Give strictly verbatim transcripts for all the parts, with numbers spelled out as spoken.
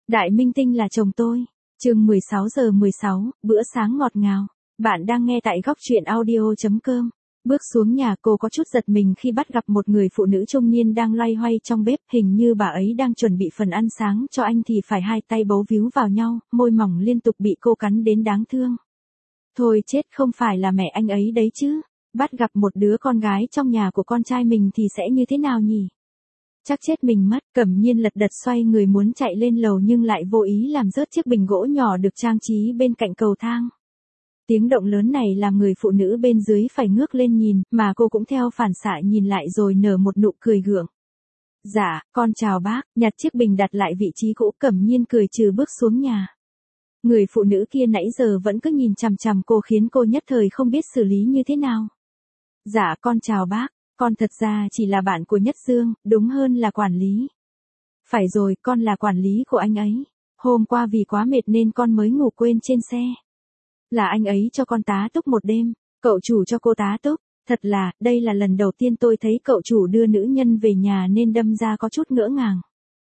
Đại minh tinh là chồng tôi. Chương mười sáu giờ mười sáu, bữa sáng ngọt ngào. Bạn đang nghe tại góc truyện audio chấm com. Bước xuống nhà, cô có chút giật mình khi bắt gặp một người phụ nữ trung niên đang loay hoay trong bếp, hình như bà ấy đang chuẩn bị phần ăn sáng cho anh thì phải hai tay bấu víu vào nhau, môi mỏng liên tục bị cô cắn đến đáng thương. Thôi chết, không phải là mẹ anh ấy đấy chứ. Bắt gặp một đứa con gái trong nhà của con trai mình thì sẽ như thế nào nhỉ? Chắc chết mình mất. Cẩm Nhiên lật đật xoay người muốn chạy lên lầu nhưng lại vô ý làm rớt chiếc bình gỗ nhỏ được trang trí bên cạnh cầu thang. Tiếng động lớn này làm người phụ nữ bên dưới phải ngước lên nhìn, mà cô cũng theo phản xạ nhìn lại rồi nở một nụ cười gượng. Dạ, con chào bác. Nhặt chiếc bình đặt lại vị trí cũ, Cẩm Nhiên cười trừ bước xuống nhà. Người phụ nữ kia nãy giờ vẫn cứ nhìn chằm chằm cô khiến cô nhất thời không biết xử lý như thế nào. Dạ con chào bác. Con thật ra chỉ là bạn của Nhất Dương, đúng hơn là quản lý. Phải rồi, con là quản lý của anh ấy. Hôm qua vì quá mệt nên con mới ngủ quên trên xe. Là anh ấy cho con tá túc một đêm. Cậu chủ cho cô tá túc. Thật là, đây là lần đầu tiên tôi thấy cậu chủ đưa nữ nhân về nhà nên đâm ra có chút ngỡ ngàng.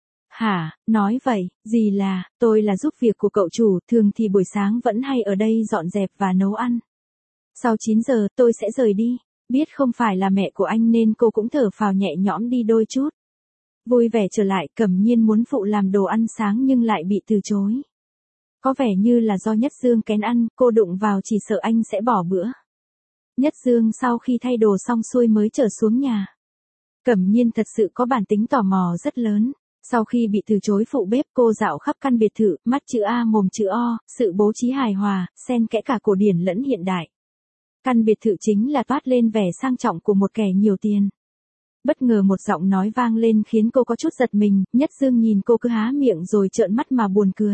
Hả, nói vậy, gì là, tôi là giúp việc của cậu chủ, thường thì buổi sáng vẫn hay ở đây dọn dẹp và nấu ăn. Sau chín giờ tôi sẽ rời đi. Biết không phải là mẹ của anh nên cô cũng thở phào nhẹ nhõm đi đôi chút. Vui vẻ trở lại, Cẩm Nhiên muốn phụ làm đồ ăn sáng nhưng lại bị từ chối. Có vẻ như là do Nhất Dương kén ăn, cô đụng vào chỉ sợ anh sẽ bỏ bữa. Nhất Dương sau khi thay đồ xong xuôi mới trở xuống nhà. Cẩm Nhiên thật sự có bản tính tò mò rất lớn. Sau khi bị từ chối phụ bếp, cô dạo khắp căn biệt thự, mắt chữ A mồm chữ O, sự bố trí hài hòa, xen kẽ cả cổ điển lẫn hiện đại. Căn biệt thự chính là toát lên vẻ sang trọng của một kẻ nhiều tiền. Bất ngờ một giọng nói vang lên khiến cô có chút giật mình, Nhất Dương nhìn cô cứ há miệng rồi trợn mắt mà buồn cười.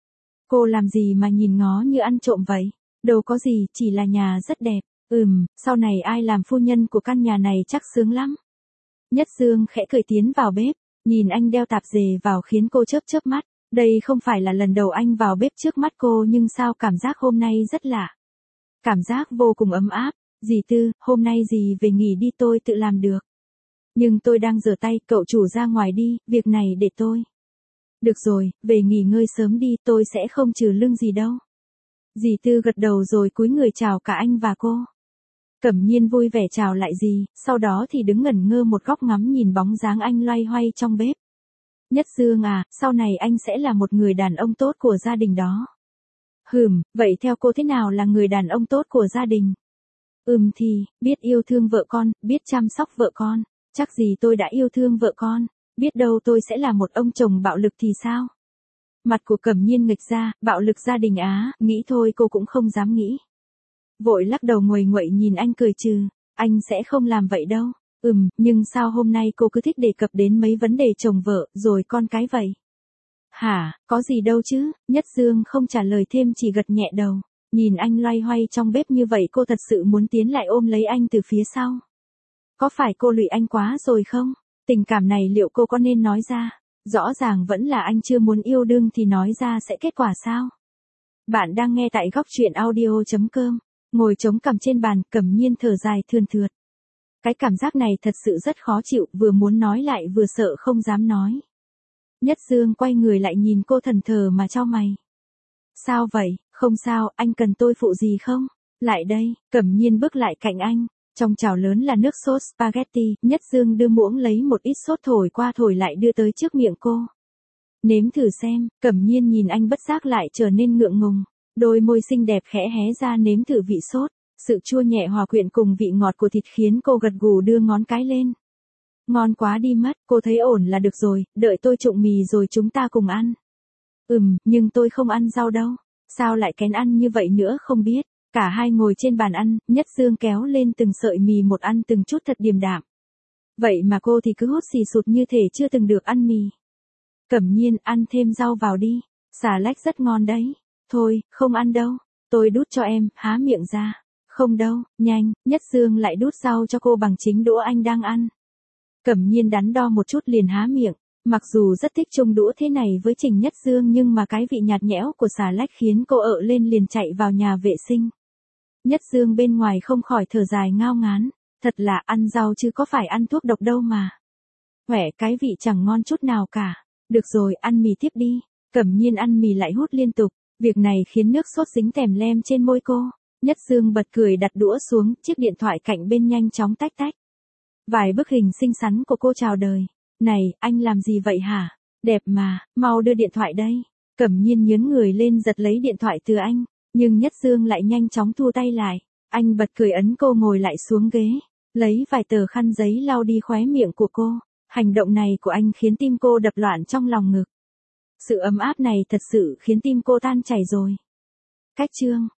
Cô làm gì mà nhìn ngó như ăn trộm vậy? Đâu có gì, chỉ là nhà rất đẹp. Ừm, sau này ai làm phu nhân của căn nhà này chắc sướng lắm. Nhất Dương khẽ cười tiến vào bếp, nhìn anh đeo tạp dề vào khiến cô chớp chớp mắt. Đây không phải là lần đầu anh vào bếp trước mắt cô nhưng sao cảm giác hôm nay rất lạ. Cảm giác vô cùng ấm áp. Dì Tư, hôm nay dì về nghỉ đi, tôi tự làm được. Nhưng tôi đang rửa tay, cậu chủ ra ngoài đi, việc này để tôi. Được rồi, về nghỉ ngơi sớm đi, tôi sẽ không trừ lưng gì đâu. Dì Tư gật đầu rồi cúi người chào cả anh và cô. Cẩm Nhiên vui vẻ chào lại dì, sau đó thì đứng ngẩn ngơ một góc ngắm nhìn bóng dáng anh loay hoay trong bếp. Nhất Dương à, sau này anh sẽ là một người đàn ông tốt của gia đình đó. Hừm, vậy theo cô thế nào là người đàn ông tốt của gia đình? Ừm thì, biết yêu thương vợ con, biết chăm sóc vợ con. Chắc gì tôi đã yêu thương vợ con. Biết đâu tôi sẽ là một ông chồng bạo lực thì sao? Mặt của Cẩm Nhiên nghịch ra, bạo lực gia đình á, nghĩ thôi cô cũng không dám nghĩ. Vội lắc đầu nguầy nguậy nhìn anh cười trừ, anh sẽ không làm vậy đâu. Ừm, nhưng sao hôm nay cô cứ thích đề cập đến mấy vấn đề chồng vợ, rồi con cái vậy? Hả, có gì đâu chứ, Nhất Dương không trả lời thêm chỉ gật nhẹ đầu. Nhìn anh loay hoay trong bếp như vậy cô thật sự muốn tiến lại ôm lấy anh từ phía sau. Có phải cô lụy anh quá rồi không? Tình cảm này liệu cô có nên nói ra? Rõ ràng vẫn là anh chưa muốn yêu đương thì nói ra sẽ kết quả sao? Bạn đang nghe tại góc truyện audio chấm com. Ngồi chống cằm trên bàn, Cẩm Nhiên thở dài thườn thượt. Cái cảm giác này thật sự rất khó chịu, vừa muốn nói lại vừa sợ không dám nói. Nhất Dương quay người lại nhìn cô thần thờ mà chau mày. Sao vậy, không sao, anh cần tôi phụ gì không? Lại đây, Cẩm Nhiên bước lại cạnh anh. Trong chảo lớn là nước sốt spaghetti, Nhất Dương đưa muỗng lấy một ít sốt thổi qua thổi lại đưa tới trước miệng cô. Nếm thử xem, Cẩm Nhiên nhìn anh bất giác lại trở nên ngượng ngùng. Đôi môi xinh đẹp khẽ hé ra nếm thử vị sốt. Sự chua nhẹ hòa quyện cùng vị ngọt của thịt khiến cô gật gù đưa ngón cái lên. Ngon quá đi mất, cô thấy ổn là được rồi, đợi tôi trụng mì rồi chúng ta cùng ăn. Ừm, nhưng tôi không ăn rau đâu. Sao lại kén ăn như vậy nữa không biết. Cả hai ngồi trên bàn ăn, Nhất Dương kéo lên từng sợi mì một ăn từng chút thật điềm đạm. Vậy mà cô thì cứ hút xì sụt như thể chưa từng được ăn mì. Cẩm Nhiên, ăn thêm rau vào đi. Xà lách rất ngon đấy. Thôi, không ăn đâu. Tôi đút cho em, há miệng ra. Không đâu, nhanh, Nhất Dương lại đút rau cho cô bằng chính đũa anh đang ăn. Cẩm Nhiên đắn đo một chút liền há miệng. Mặc dù rất thích chung đũa thế này với Trình Nhất Dương nhưng mà cái vị nhạt nhẽo của xà lách khiến cô ợ lên liền chạy vào nhà vệ sinh. Nhất Dương bên ngoài không khỏi thở dài ngao ngán. Thật là ăn rau chứ có phải ăn thuốc độc đâu mà. Huệ, cái vị chẳng ngon chút nào cả. Được rồi, ăn mì tiếp đi. Cẩm Nhiên ăn mì lại hút liên tục, việc này khiến nước sốt dính tèm lem trên môi cô. Nhất Dương bật cười đặt đũa xuống, chiếc điện thoại cạnh bên nhanh chóng tách tách. Vài bức hình xinh xắn của cô chào đời. Này, anh làm gì vậy hả? Đẹp mà, mau đưa điện thoại đây. Cẩm Nhiên nhướng người lên giật lấy điện thoại từ anh, nhưng Nhất Dương lại nhanh chóng thu tay lại. Anh bật cười ấn cô ngồi lại xuống ghế, lấy vài tờ khăn giấy lau đi khóe miệng của cô. Hành động này của anh khiến tim cô đập loạn trong lòng ngực. Sự ấm áp này thật sự khiến tim cô tan chảy rồi. Cách chương